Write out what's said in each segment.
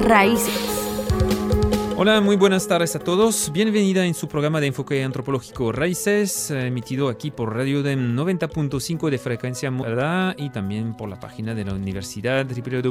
Raíces. Hola, muy buenas tardes a todos. Bienvenida en su programa de enfoque antropológico Raíces, emitido aquí por Radio UDEM 90.5 de frecuencia modulada y también por la página de la universidad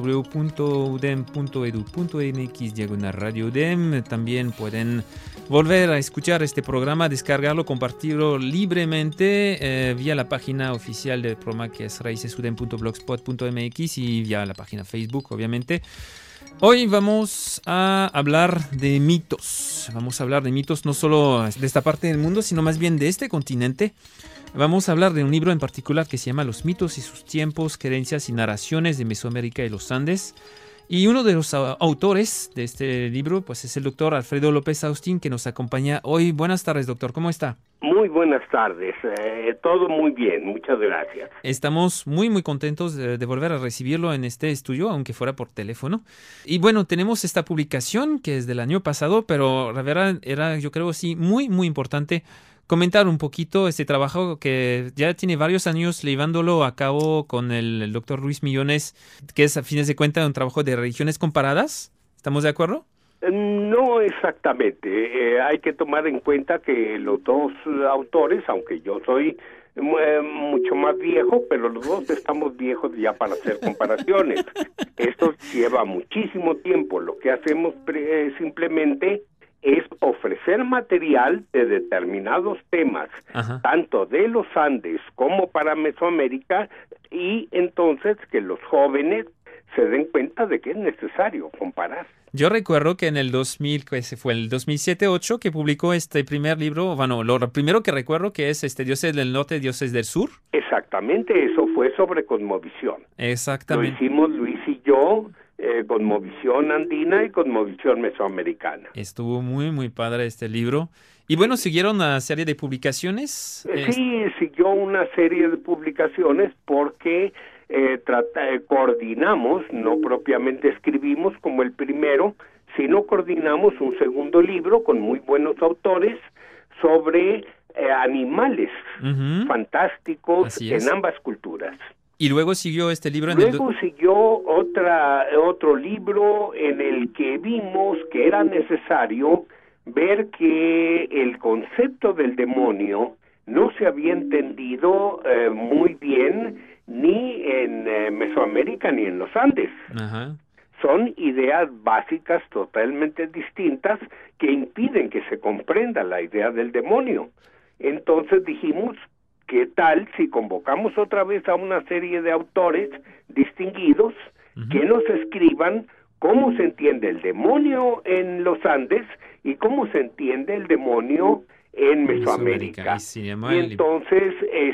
www.udem.edu.mx/Radio UDEM. También pueden volver a escuchar este programa, descargarlo, compartirlo libremente vía la página oficial del programa, que es raicesudem.blogspot.mx, y vía la página Facebook, obviamente. Hoy vamos a hablar de mitos. Vamos a hablar de mitos no solo de esta parte del mundo, sino más bien de este continente. Vamos a hablar de un libro en particular que se llama Los mitos y sus tiempos, creencias y narraciones de Mesoamérica y los Andes. Y uno de los autores de este libro pues es el doctor Alfredo López Austin, que nos acompaña hoy. Buenas tardes, doctor. ¿Cómo está? Muy buenas tardes. Todo muy bien. Muchas gracias. Estamos muy contentos de volver a recibirlo en este estudio, aunque fuera por teléfono. Y bueno, tenemos esta publicación que es del año pasado, pero la verdad era, yo creo, sí, muy importante comentar un poquito este trabajo que ya tiene varios años llevándolo a cabo con el doctor Luis Millones, que es, a fines de cuentas, un trabajo de religiones comparadas. ¿Estamos de acuerdo? No exactamente. Hay que tomar en cuenta que los dos autores, aunque yo soy mucho más viejo, pero los dos estamos viejos ya para hacer comparaciones. Esto lleva muchísimo tiempo. Lo que hacemos simplemente es ofrecer material de determinados temas, Ajá, tanto de los Andes como para Mesoamérica, y entonces que los jóvenes se den cuenta de que es necesario comparar. Yo recuerdo que en el 2000, que fue el 2007-8, que publicó este primer libro. Bueno, lo primero que recuerdo que es Dioses del Norte, Dioses del Sur. Exactamente, eso fue sobre cosmovisión. Exactamente. Lo hicimos Luis y yo, cosmovisión andina y cosmovisión mesoamericana. Estuvo muy padre este libro. Y bueno, siguieron una serie de publicaciones. Sí, siguió una serie de publicaciones porque coordinamos, no propiamente escribimos como el primero, sino coordinamos un segundo libro con muy buenos autores sobre animales fantásticos en ambas culturas. Y luego siguió este libro. Siguió otro libro en el que vimos que era necesario ver que el concepto del demonio no se había entendido muy bien ni en Mesoamérica ni en los Andes. Ajá. Son ideas básicas totalmente distintas que impiden que se comprenda la idea del demonio. Entonces dijimos, ¿qué tal si convocamos otra vez a una serie de autores distinguidos que nos escriban cómo se entiende el demonio en los Andes y cómo se entiende el demonio en Mesoamérica? Y entonces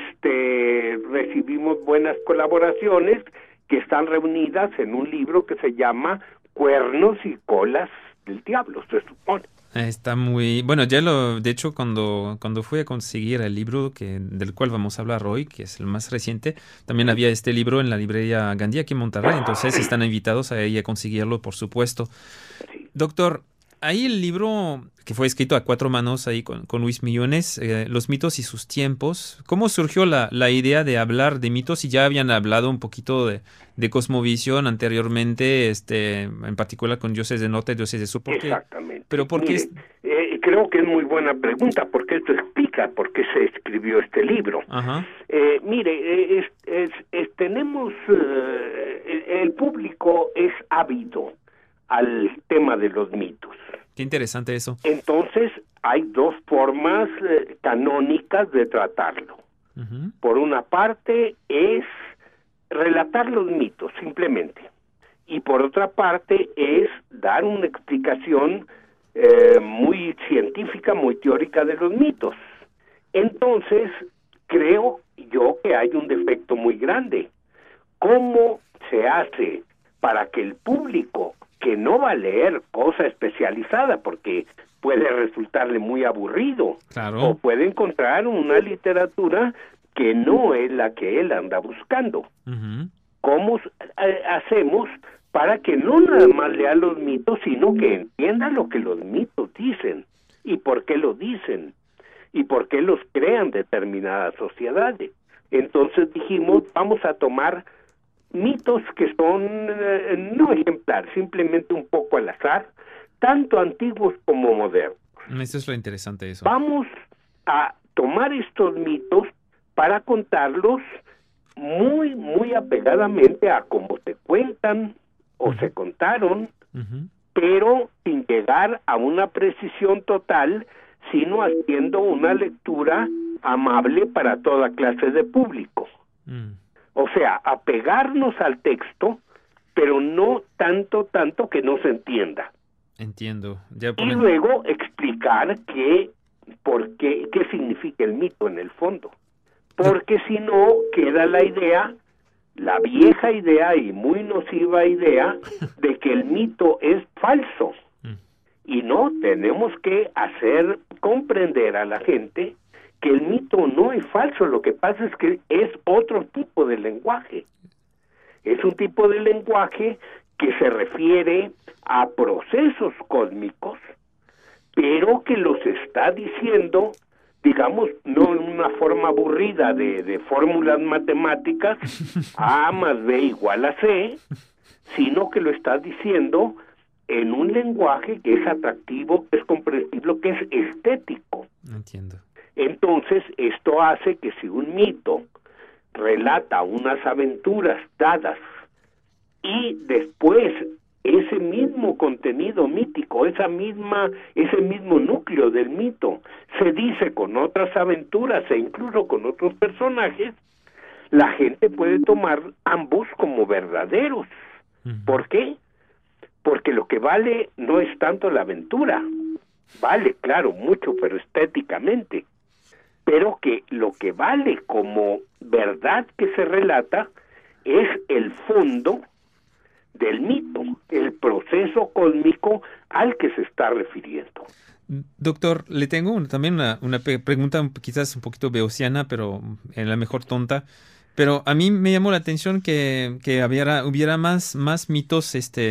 recibimos buenas colaboraciones que están reunidas en un libro que se llama Cuernos y Colas del Diablo, se supone. Está muy... Bueno, de hecho, cuando fui a conseguir el libro del cual vamos a hablar hoy, que es el más reciente, también había este libro en la librería Gandhi aquí en Monterrey, entonces están invitados a ir a conseguirlo, por supuesto. Sí. Doctor, ahí el libro que fue escrito a 4 manos ahí con Luis Millones, Los mitos y sus tiempos. ¿Cómo surgió la idea de hablar de mitos? Si ya habían hablado un poquito de cosmovisión anteriormente, en particular con Dioses del Norte, Dioses del Sur. Exactamente. Pero ¿por qué? Creo que es muy buena pregunta, porque esto explica por qué se escribió este libro. Ajá. Tenemos, el público es ávido al tema de los mitos. Qué interesante eso. Entonces, hay dos formas canónicas de tratarlo. Por una parte, es relatar los mitos, simplemente. Y por otra parte, es dar una explicación muy científica, muy teórica de los mitos. Entonces, creo yo que hay un defecto muy grande. ¿Cómo se hace para que el público, que no va a leer cosa especializada porque puede resultarle muy aburrido, claro, o puede encontrar una literatura que no es la que él anda buscando? ¿Cómo hacemos para que no nada más lea los mitos, sino que entienda lo que los mitos dicen y por qué lo dicen y por qué los crean determinadas sociedades? Entonces dijimos, vamos a tomar mitos que son no ejemplar, simplemente un poco al azar, tanto antiguos como modernos. Eso es lo interesante, eso. Vamos a tomar estos mitos para contarlos muy, muy apegadamente a cómo se cuentan o se contaron, pero sin llegar a una precisión total, sino haciendo una lectura amable para toda clase de público. O sea, apegarnos al texto, pero no tanto que no se entienda. Entiendo. Y luego explicar qué significa el mito en el fondo. Porque si no, queda la idea, la vieja idea y muy nociva idea, de que el mito es falso. Y no, tenemos que hacer comprender a la gente que el mito no es falso, lo que pasa es que es otro tipo de lenguaje. Es un tipo de lenguaje que se refiere a procesos cósmicos, pero que los está diciendo, digamos, no en una forma aburrida de fórmulas matemáticas, A más B igual a C, sino que lo está diciendo en un lenguaje que es atractivo, que es comprensible, que es estético. Entiendo. Entonces, esto hace que si un mito relata unas aventuras dadas y después ese mismo contenido mítico, ese mismo núcleo del mito se dice con otras aventuras e incluso con otros personajes, la gente puede tomar ambos como verdaderos. ¿Por qué? Porque lo que vale no es tanto la aventura, vale, claro, mucho, pero estéticamente, pero que lo que vale como verdad que se relata es el fondo del mito, el proceso cósmico al que se está refiriendo. Doctor, le tengo también una pregunta quizás un poquito beosiana, pero en la mejor tonta. Pero a mí me llamó la atención que hubiera más mitos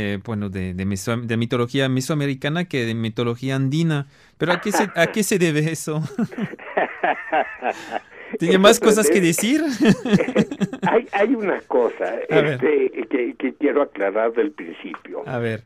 de mitología mesoamericana que de mitología andina. Pero ¿a qué se debe eso? ¿Tiene más cosas que decir? Hay una cosa que quiero aclarar del principio. A ver.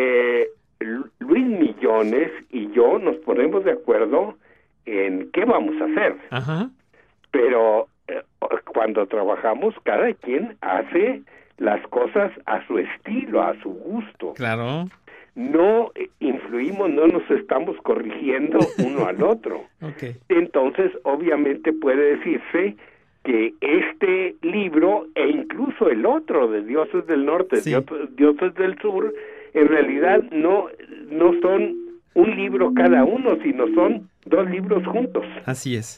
Luis Millones y yo nos ponemos de acuerdo en qué vamos a hacer. Ajá. Pero cuando trabajamos, cada quien hace las cosas a su estilo, a su gusto. Claro. No influimos, no nos estamos corrigiendo uno al otro. Okay. Entonces, obviamente puede decirse que este libro e incluso el otro de Dioses del Norte, sí, Dioses del Sur, en realidad no son un libro cada uno, sino son 2 libros juntos. Así es.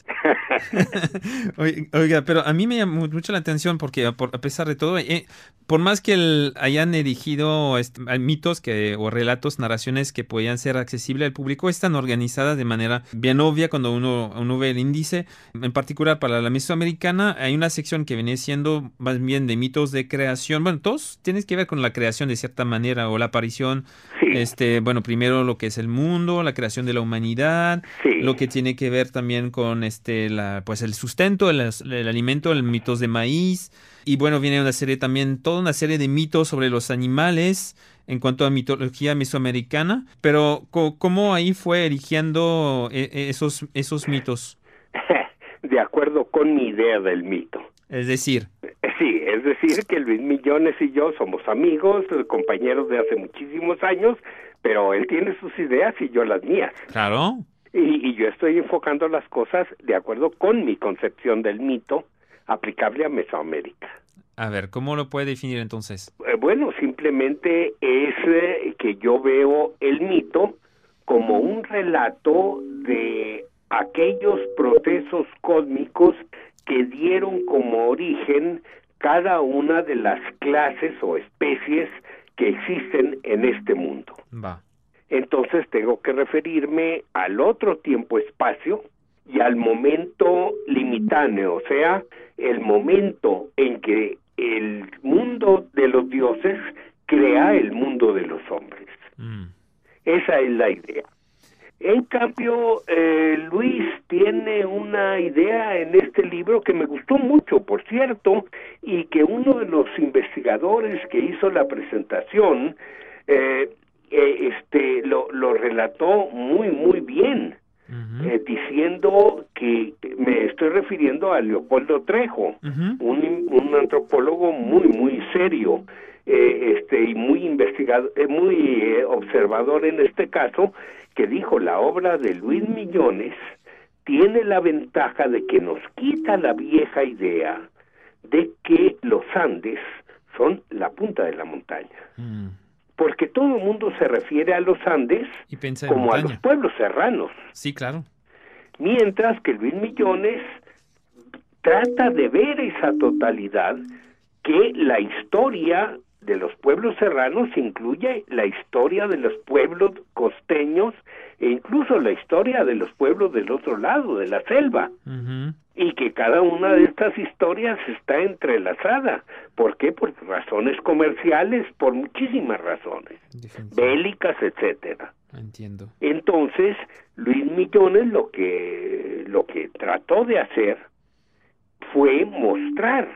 Oiga, pero a mí me llamó mucho la atención porque a pesar de todo, por más que hayan erigido mitos o relatos, narraciones que podían ser accesibles al público, están organizadas de manera bien obvia cuando uno ve el índice. En particular para la mesoamericana hay una sección que viene siendo más bien de mitos de creación. Bueno, todos tienen que ver con la creación de cierta manera o la aparición. Sí. Bueno, primero lo que es el mundo, la creación de la humanidad. Sí. Lo que tiene que ver también con el sustento, el alimento, el mitos de maíz. Y bueno, viene toda una serie de mitos sobre los animales en cuanto a mitología mesoamericana. Pero ¿cómo ahí fue eligiendo esos mitos? De acuerdo con mi idea del mito. Es decir. Sí, es decir que Luis Millones y yo somos amigos, compañeros de hace muchísimos años, pero él tiene sus ideas y yo las mías. Claro. Y yo estoy enfocando las cosas de acuerdo con mi concepción del mito aplicable a Mesoamérica. A ver, ¿cómo lo puede definir entonces? Bueno, simplemente es que yo veo el mito como un relato de aquellos procesos cósmicos que dieron como origen cada una de las clases o especies que existen en este mundo. Va. Entonces tengo que referirme al otro tiempo-espacio y al momento limitáneo, o sea, el momento en que el mundo de los dioses crea el mundo de los hombres. Esa es la idea. En cambio, Luis tiene una idea en este libro que me gustó mucho, por cierto, y que uno de los investigadores que hizo la presentación lo relató muy bien, diciendo que me estoy refiriendo a Leopoldo Trejo, un antropólogo muy serio, y muy investigador, muy observador en este caso, que dijo: la obra de Luis Millones tiene la ventaja de que nos quita la vieja idea de que los Andes son la punta de la montaña. Porque todo el mundo se refiere a los Andes como a los pueblos serranos. Sí, claro. Mientras que Luis Millones trata de ver esa totalidad, que la historia de los pueblos serranos incluye la historia de los pueblos costeños e incluso la historia de los pueblos del otro lado, de la selva. Y que cada una de estas historias está entrelazada. ¿Por qué? Por razones comerciales, por muchísimas razones, bélicas, etcétera. Entiendo. Entonces, Luis Millones lo que trató de hacer fue mostrar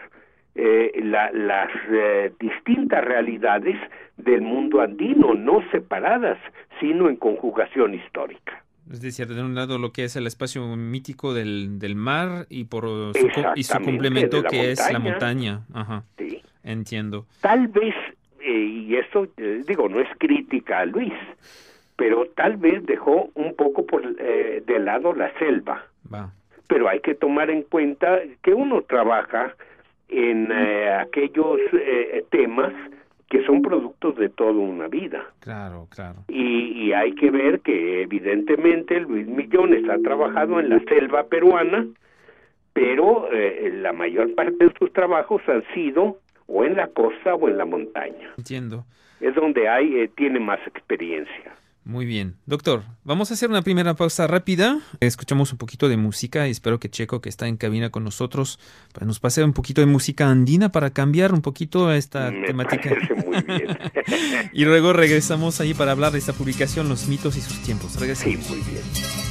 las distintas realidades del mundo andino, no separadas, sino en conjugación histórica. Es decir, de un lado lo que es el espacio mítico del mar y su complemento que montaña, es la montaña. Ajá. Sí. Entiendo. Tal vez, y esto no es crítica a Luis, pero tal vez dejó un poco de lado la selva. Pero hay que tomar en cuenta que uno trabaja en aquellos temas que son productos de toda una vida. Claro. Y hay que ver que evidentemente Luis Millones ha trabajado en la selva peruana, pero la mayor parte de sus trabajos han sido o en la costa o en la montaña. Entiendo. Es donde tiene más experiencia. Muy bien. Doctor, vamos a hacer una primera pausa rápida. Escuchamos un poquito de música y espero que Checo, que está en cabina con nosotros, pues nos pase un poquito de música andina para cambiar un poquito esta temática. Me parece muy bien. Y luego regresamos ahí para hablar de esta publicación, Los mitos y sus tiempos. Regresamos. Sí, muy bien.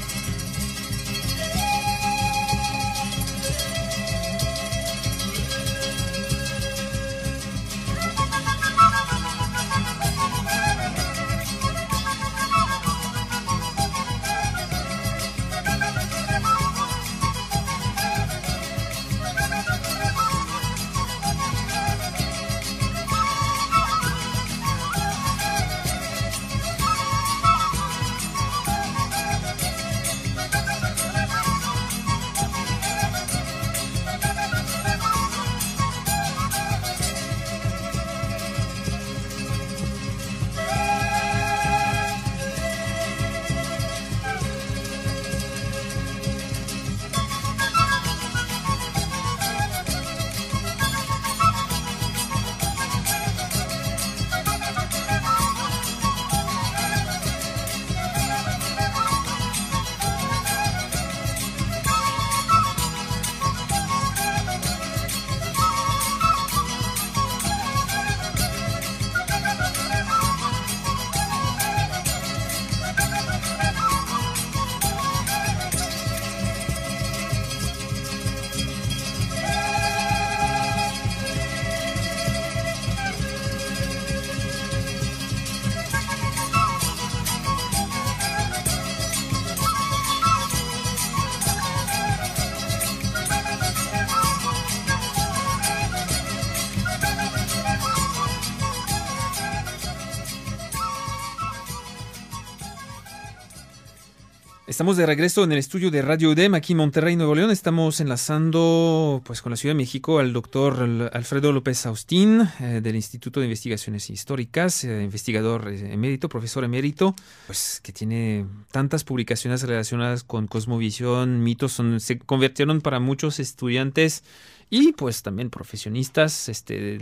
Estamos de regreso en el estudio de Radio UDEM aquí en Monterrey, Nuevo León. Estamos enlazando pues con la Ciudad de México al doctor Alfredo López Austin del Instituto de Investigaciones Históricas, investigador emérito, profesor emérito, pues que tiene tantas publicaciones relacionadas con cosmovisión, mitos, se convirtieron para muchos estudiantes y pues también profesionistas de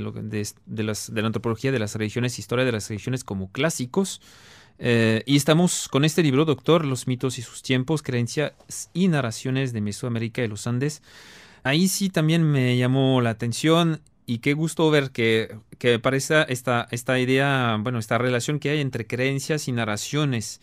la antropología de las religiones, historia de las religiones como clásicos. Y estamos con este libro, doctor, Los mitos y sus tiempos, creencias y narraciones de Mesoamérica y los Andes. Ahí sí también me llamó la atención y qué gusto ver que aparece esta idea, bueno, esta relación que hay entre creencias y narraciones.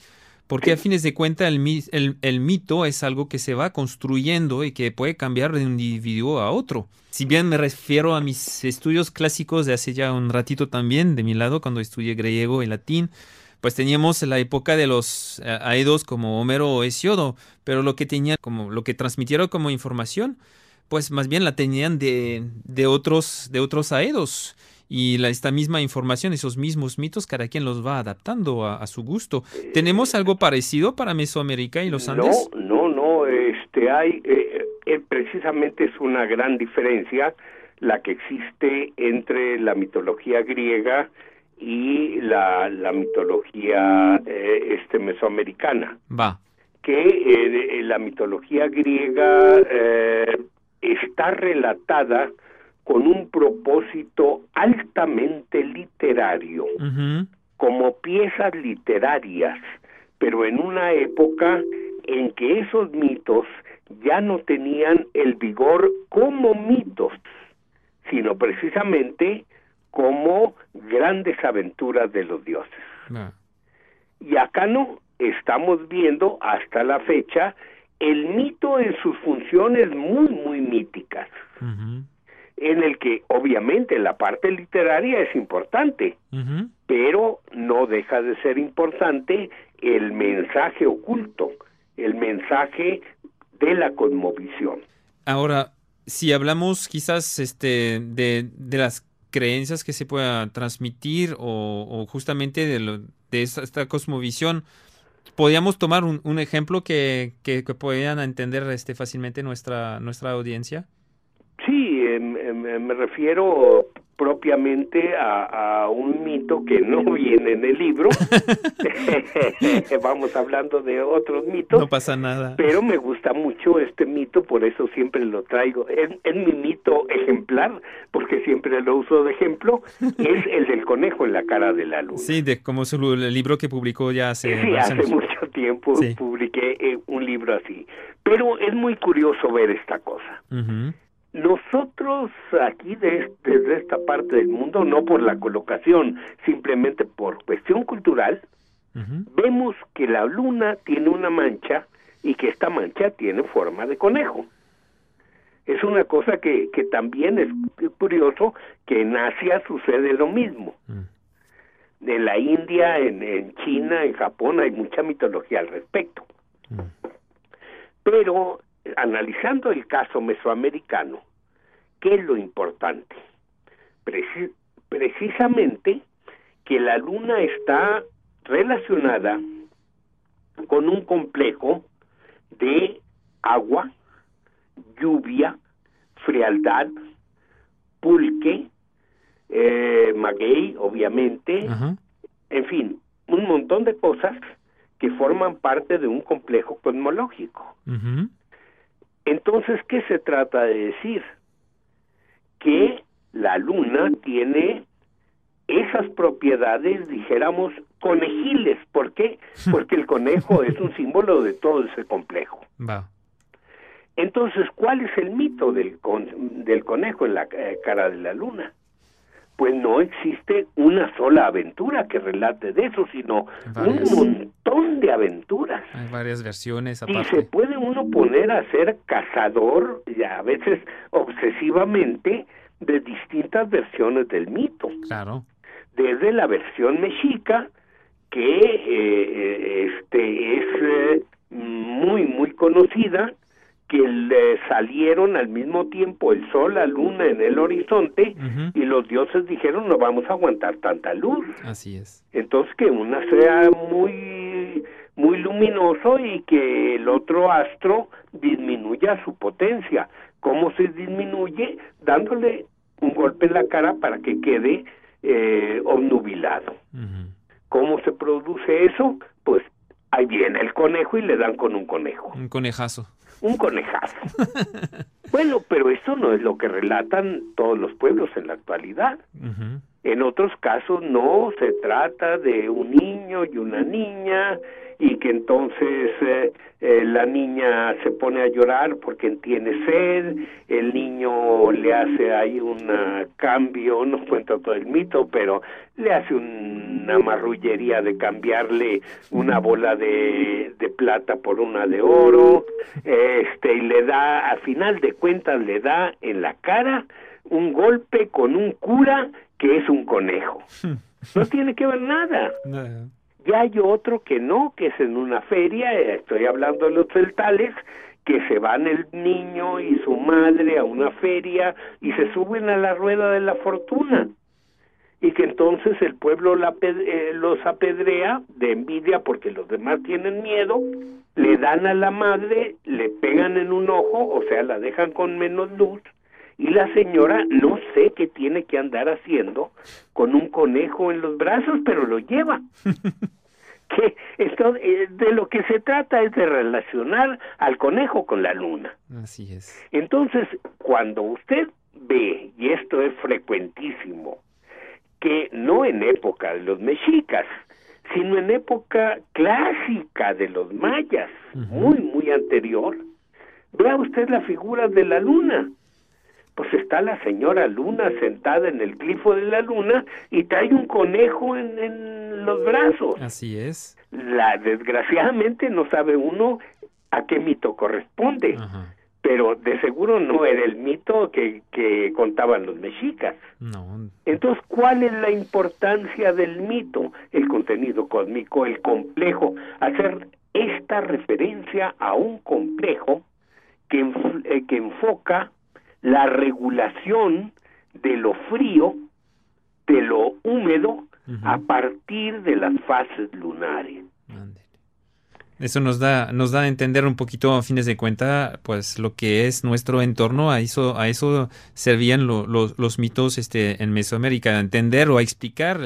porque a fines de cuentas el mito es algo que se va construyendo y que puede cambiar de un individuo a otro. Si bien me refiero a mis estudios clásicos de hace ya un ratito también, de mi lado, cuando estudié griego y latín, pues teníamos la época de los aedos como Homero o Hesiodo, pero lo que transmitieron como información, pues más bien la tenían de otros aedos. Y esta misma información, esos mismos mitos, cada quien los va adaptando a su gusto. ¿Tenemos algo parecido para Mesoamérica y los Andes? No, hay, precisamente es una gran diferencia la que existe entre la mitología griega y la mitología mesoamericana. Va. Que la mitología griega está relatada con un propósito altamente literario, como piezas literarias, pero en una época en que esos mitos ya no tenían el vigor como mitos, sino precisamente como grandes aventuras de los dioses. Y acá no, estamos viendo hasta la fecha el mito en sus funciones muy, muy míticas, en el que obviamente la parte literaria es importante, pero no deja de ser importante el mensaje oculto, el mensaje de la cosmovisión. Ahora, si hablamos quizás de las creencias que se pueda transmitir o justamente de esta cosmovisión, ¿podríamos tomar un ejemplo que puedan entender fácilmente nuestra audiencia? Sí, me refiero propiamente a un mito que no viene en el libro. Vamos hablando de otros mitos. No pasa nada. Pero me gusta mucho este mito, por eso siempre lo traigo. Es mi mito ejemplar, porque siempre lo uso de ejemplo. Es el del conejo en la cara de la luna. Sí, como el libro que publicó ya hace... Sí, hace mucho tiempo publiqué un libro así. Pero es muy curioso ver esta cosa. Nosotros aquí desde esta parte del mundo, no por la colocación, simplemente por cuestión cultural, vemos que la luna tiene una mancha y que esta mancha tiene forma de conejo. Es una cosa que también es curioso, que en Asia sucede lo mismo. En la India, en China, en Japón hay mucha mitología al respecto. Pero analizando el caso mesoamericano, ¿qué es lo importante? Precisamente que la luna está relacionada con un complejo de agua, lluvia, frialdad, pulque, maguey, obviamente, en fin, un montón de cosas que forman parte de un complejo cosmológico. Entonces, ¿qué se trata de decir? Que la luna tiene esas propiedades, dijéramos, conejiles. ¿Por qué? Porque el conejo es un símbolo de todo ese complejo. Entonces, ¿cuál es el mito del conejo en la cara de la luna? Pues no existe una sola aventura que relate de eso, sino un montón de aventuras. Hay varias versiones aparte. Y se puede uno poner a ser cazador, y a veces obsesivamente, de distintas versiones del mito. Claro. Desde la versión mexica, que es muy, muy conocida, que le salieron al mismo tiempo el sol, la luna en el horizonte, y los dioses dijeron, no vamos a aguantar tanta luz. Así es. Entonces que una sea muy, muy luminoso y que el otro astro disminuya su potencia. ¿Cómo se disminuye? Dándole un golpe en la cara para que quede obnubilado. ¿Cómo se produce eso? Pues ahí viene el conejo y le dan con un conejo. Un conejazo. Un conejazo. Bueno, pero eso no es lo que relatan todos los pueblos en la actualidad. En otros casos no, se trata de un niño y una niña y que entonces la niña se pone a llorar porque tiene sed, el niño le hace ahí un cambio, no cuento todo el mito, pero le hace una marrullería de cambiarle una bola de plata por una de oro, y le da, a final de cuentas le da en la cara un golpe con un cura que es un conejo. No tiene que ver nada. No. Ya hay otro que no, que es en una feria, estoy hablando de los celtales, que se van el niño y su madre a una feria y se suben a la rueda de la fortuna. Y que entonces el pueblo los apedrea de envidia porque los demás tienen miedo, le dan a la madre, le pegan en un ojo, o sea, la dejan con menos luz, y la señora no sé qué tiene que andar haciendo con un conejo en los brazos, pero lo lleva. Que esto, de lo que se trata es de relacionar al conejo con la luna. Así es. Entonces, cuando usted ve, y esto es frecuentísimo, que no en época de los mexicas, sino en época clásica de los mayas, muy, muy anterior, vea usted la figura de la luna. Pues está la señora Luna sentada en el glifo de la luna y trae un conejo en los brazos. Así es. Desgraciadamente no sabe uno a qué mito corresponde, pero de seguro no era el mito que contaban los mexicas. No. Entonces, ¿cuál es la importancia del mito? El contenido cósmico, el complejo, hacer esta referencia a un complejo que enfoca la regulación de lo frío, de lo húmedo, a partir de las fases lunares. Eso nos da a entender un poquito, a fines de cuenta, pues lo que es nuestro entorno. A eso servían los mitos en Mesoamérica, a entender o a explicar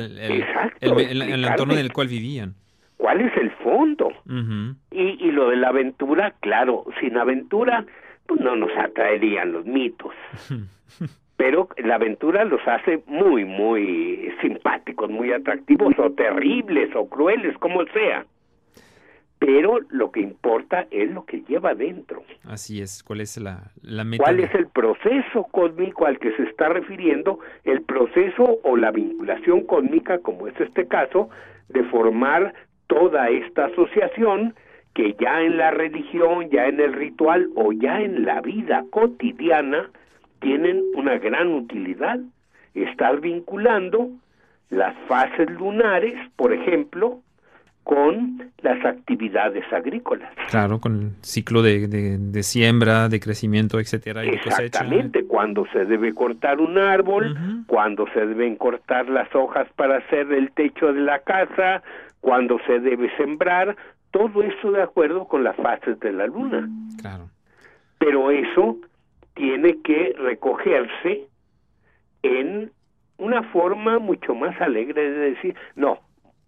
el entorno en el cual vivían. ¿Cuál es el fondo? Y lo de la aventura, claro, sin aventura pues no nos atraerían los mitos. Pero la aventura los hace muy, muy simpáticos, muy atractivos, o terribles, o crueles, como sea. Pero lo que importa es lo que lleva adentro. Así es. ¿Cuál es la meta? ¿Cuál es el proceso cósmico al que se está refiriendo? El proceso o la vinculación cósmica, como es este caso, de formar toda esta asociación que ya en la religión, ya en el ritual o ya en la vida cotidiana tienen una gran utilidad. Estar vinculando las fases lunares, por ejemplo, con las actividades agrícolas. Claro, con el ciclo de siembra, de crecimiento, etcétera, y de cosecha. Exactamente, cuando se debe cortar un árbol, cuando se deben cortar las hojas para hacer el techo de la casa, cuando se debe sembrar, todo eso de acuerdo con las fases de la luna. Claro. Pero eso tiene que recogerse en una forma mucho más alegre de decir, no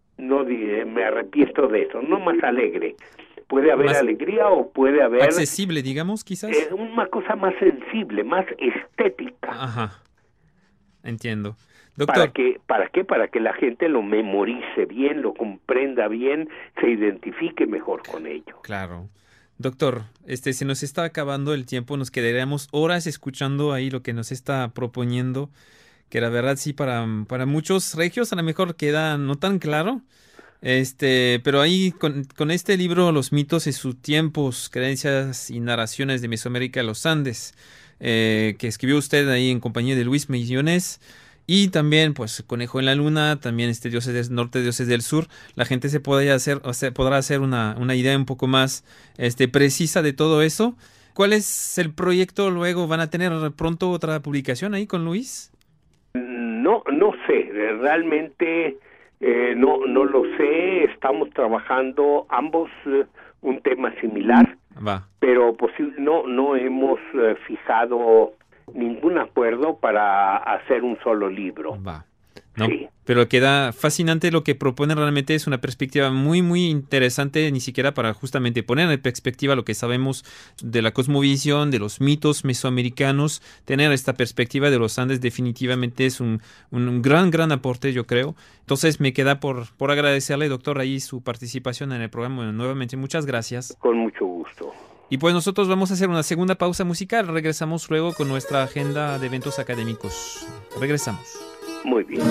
me arrepiento de eso, no más alegre. Puede haber más alegría o puede haber... accesible, digamos, quizás. Una cosa más sensible, más estética. Ajá, entiendo. Doctor. ¿Para qué? Para que la gente lo memorice bien, lo comprenda bien, se identifique mejor con ello. Claro. Doctor, se nos está acabando el tiempo, nos quedaríamos horas escuchando ahí lo que nos está proponiendo, que la verdad sí para muchos regios a lo mejor queda no tan claro, pero ahí con este libro, Los mitos y sus tiempos, creencias y narraciones de Mesoamérica, los Andes, que escribió usted ahí en compañía de Luis Millones, y también pues Conejo en la Luna, también Dioses del Norte, Dioses del Sur, la gente se podrá hacer una idea un poco más precisa de todo eso. ¿Cuál es el proyecto luego? ¿Van a tener pronto otra publicación ahí con Luis? No sé, realmente no lo sé. Estamos trabajando ambos un tema similar, pero no hemos fijado ningún acuerdo para hacer un solo libro. ¿no? Sí. Pero queda fascinante lo que propone, realmente es una perspectiva muy, muy interesante, ni siquiera para justamente poner en perspectiva lo que sabemos de la cosmovisión, de los mitos mesoamericanos. Tener esta perspectiva de los Andes definitivamente es un gran aporte, yo creo. Entonces me queda por agradecerle, doctor, ahí su participación en el programa. Bueno, nuevamente, muchas gracias. Con mucho gusto. Y pues nosotros vamos a hacer una segunda pausa musical. Regresamos luego con nuestra agenda de eventos académicos. Regresamos. Muy bien.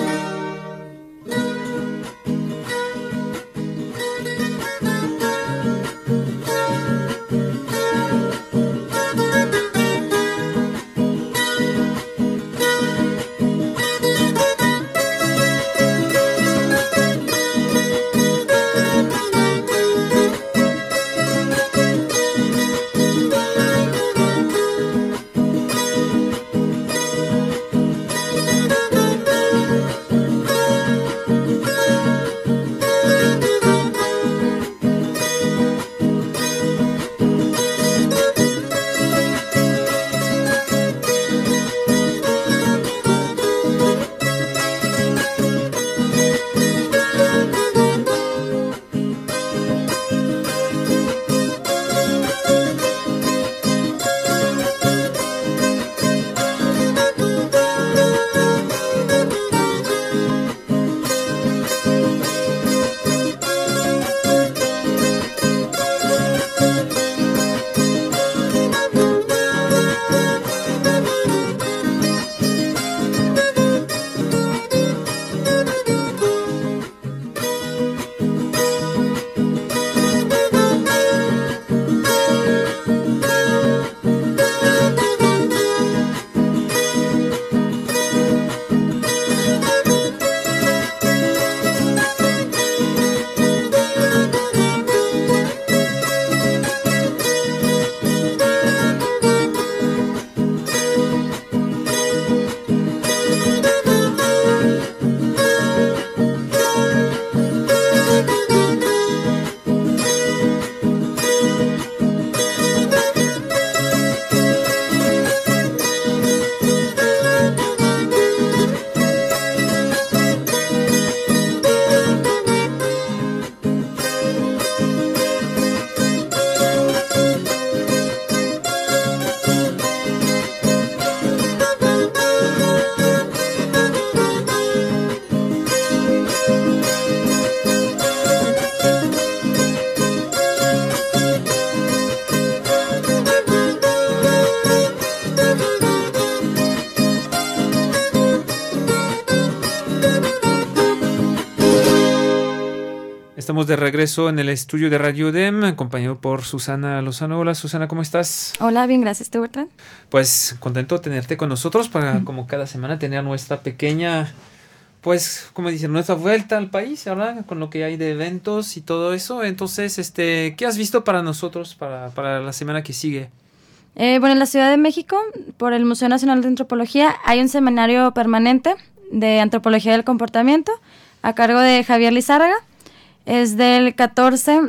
Estamos de regreso en el estudio de Radio UDEM, acompañado por Susana Lozano. Hola Susana, ¿cómo estás? Hola, bien, gracias. ¿Tú, Bertrand? Pues contento de tenerte con nosotros para, como cada semana, tener nuestra pequeña, pues, como dicen, nuestra vuelta al país, ¿verdad? Con lo que hay de eventos y todo eso. Entonces, ¿qué has visto para nosotros para la semana que sigue? Bueno, en la Ciudad de México, por el Museo Nacional de Antropología, hay un seminario permanente de Antropología del Comportamiento a cargo de Javier Lizárraga. Es del 14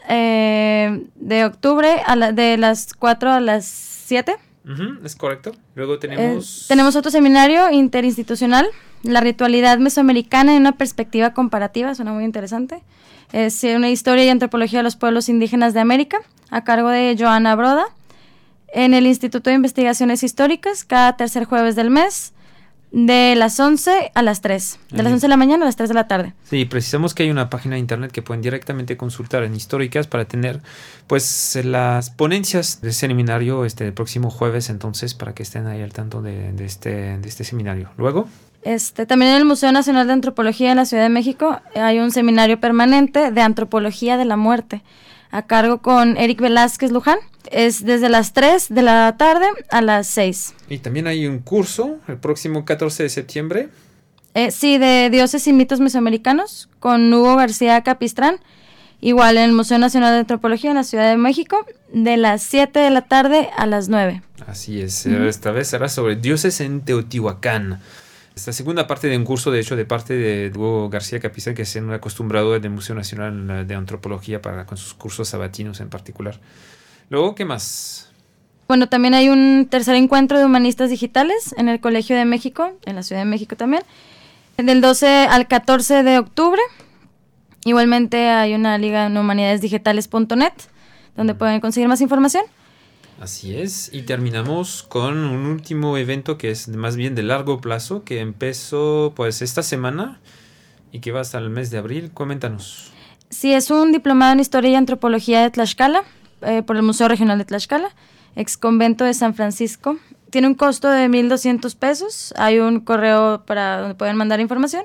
de octubre de las 4 a las 7. Es correcto. Luego tenemos... tenemos otro seminario interinstitucional, La ritualidad mesoamericana en una perspectiva comparativa, suena muy interesante. Es una historia y antropología de los pueblos indígenas de América, a cargo de Joana Broda, en el Instituto de Investigaciones Históricas, cada tercer jueves del mes, de las 11 a las 3. De las 11 de la mañana a las 3 de la tarde. Sí, precisamos que hay una página de internet que pueden directamente consultar en Históricas para tener pues las ponencias del seminario el próximo jueves, entonces para que estén ahí al tanto de este seminario. Luego... También en el Museo Nacional de Antropología en la Ciudad de México hay un seminario permanente de Antropología de la Muerte, a cargo con Eric Velázquez Luján. Es desde las 3 de la tarde a las 6. Y también hay un curso el próximo 14 de septiembre. Sí, de Dioses y Mitos Mesoamericanos, con Hugo García Capistrán, igual en el Museo Nacional de Antropología en la Ciudad de México, de las 7 de la tarde a las 9. Así es, esta vez será sobre dioses en Teotihuacán. Esta segunda parte de un curso, de hecho, de parte de Hugo García Capistrán, que es un acostumbrado del Museo Nacional de Antropología con sus cursos sabatinos en particular. Luego, ¿qué más? Bueno, también hay un tercer encuentro de humanistas digitales en el Colegio de México, en la Ciudad de México también, Del 12 al 14 de octubre. Igualmente hay una liga en humanidadesdigitales.net donde pueden conseguir más información. Así es, y terminamos con un último evento que es más bien de largo plazo, que empezó pues esta semana y que va hasta el mes de abril. Coméntanos. Sí, es un diplomado en Historia y Antropología de Tlaxcala, por el Museo Regional de Tlaxcala, ex convento de San Francisco. Tiene un costo de 1,200 pesos. Hay un correo para donde pueden mandar información.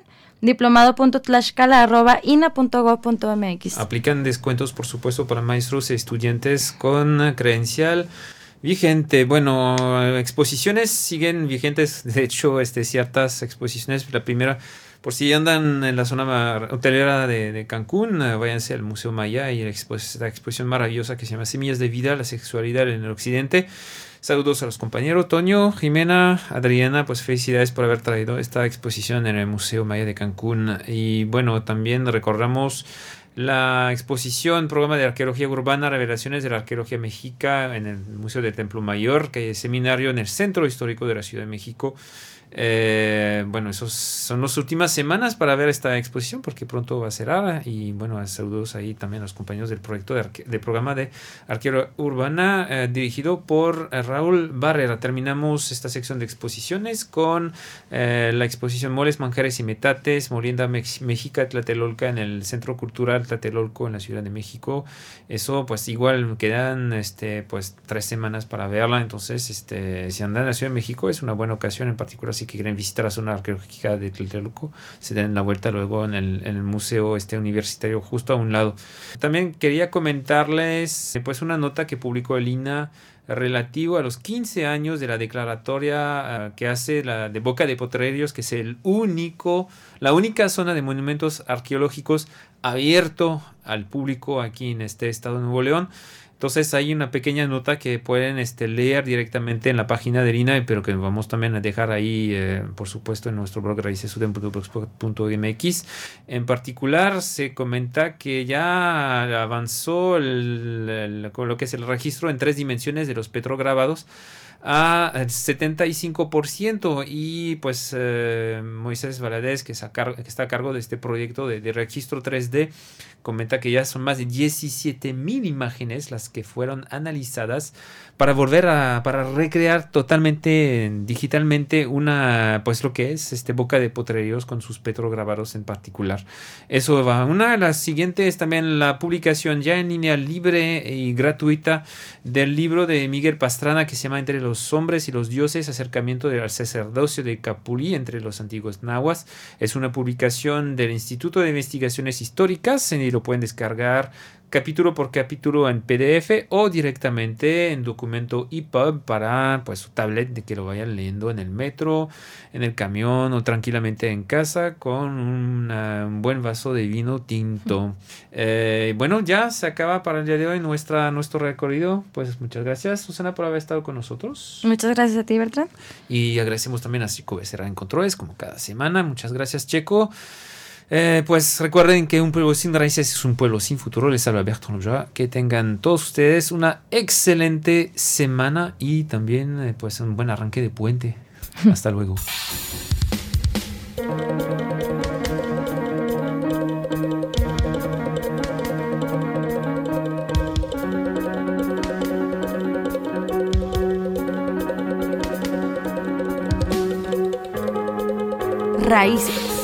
diplomado.tlaxcala@ina.gov.mx. Aplican descuentos, por supuesto, para maestros y estudiantes con credencial vigente. Bueno, exposiciones siguen vigentes. De hecho, ciertas exposiciones. La primera, por si andan en la zona hotelera de Cancún, váyanse al Museo Maya y la exposición maravillosa que se llama Semillas de Vida, la sexualidad en el occidente. Saludos a los compañeros Toño, Jimena, Adriana, pues felicidades por haber traído esta exposición en el Museo Maya de Cancún. Y bueno, también recordamos la exposición, programa de arqueología urbana, revelaciones de la arqueología mexica en el Museo del Templo Mayor, que es seminario en el Centro Histórico de la Ciudad de México. Bueno, esos son las últimas semanas para ver esta exposición porque pronto va a cerrar. Y bueno, saludos ahí también a los compañeros del proyecto de programa de arqueología urbana dirigido por Raúl Barrera. Terminamos esta sección de exposiciones con la exposición Moles, Manjares y Metates, Molienda Mexica Tlatelolca en el Centro Cultural Tlatelolco en la Ciudad de México. Eso pues igual quedan pues 3 semanas para verla. Entonces si andan en la Ciudad de México es una buena ocasión, en particular si quieren visitar la zona arqueológica de Tlatelolco, se den la vuelta luego en el museo universitario justo a un lado. También quería comentarles pues una nota que publicó el INAH relativo a los 15 años de la declaratoria que hace la de Boca de Potrerillos, que es la única zona de monumentos arqueológicos abierto al público aquí en este estado de Nuevo León. Entonces hay una pequeña nota que pueden leer directamente en la página de INAH, pero que vamos también a dejar ahí, por supuesto, en nuestro blog raicesuden.blogspot.mx. En particular, se comenta que ya avanzó lo que es el registro en 3 dimensiones de los petrograbados a 75%, y pues Moisés Valadez, que está a cargo de este proyecto de registro 3D, comenta que ya son más de 17,000 imágenes las que fueron analizadas para para recrear totalmente digitalmente pues lo que es Boca de Potrerillos con sus petrograbados en particular. Eso va. Una de las siguientes es también la publicación ya en línea libre y gratuita del libro de Miguel Pastrana que se llama Entre los hombres y los dioses, acercamiento del sacerdocio de Capulí entre los antiguos nahuas. Es una publicación del Instituto de Investigaciones Históricas y lo pueden descargar capítulo por capítulo en PDF o directamente en documento EPUB para pues su tablet, de que lo vayan leyendo en el metro, en el camión o tranquilamente en casa con un buen vaso de vino tinto. Bueno, ya se acaba para el día de hoy nuestro recorrido. Pues muchas gracias, Susana, por haber estado con nosotros. Muchas gracias a ti, Bertrand. Y agradecemos también a Checo Becerra en controles, como cada semana. Muchas gracias, Checo. Pues recuerden que un pueblo sin raíces es un pueblo sin futuro. Les habla Bertrand Ulloa. Que tengan todos ustedes una excelente semana y también pues un buen arranque de puente. Hasta luego. Raíces.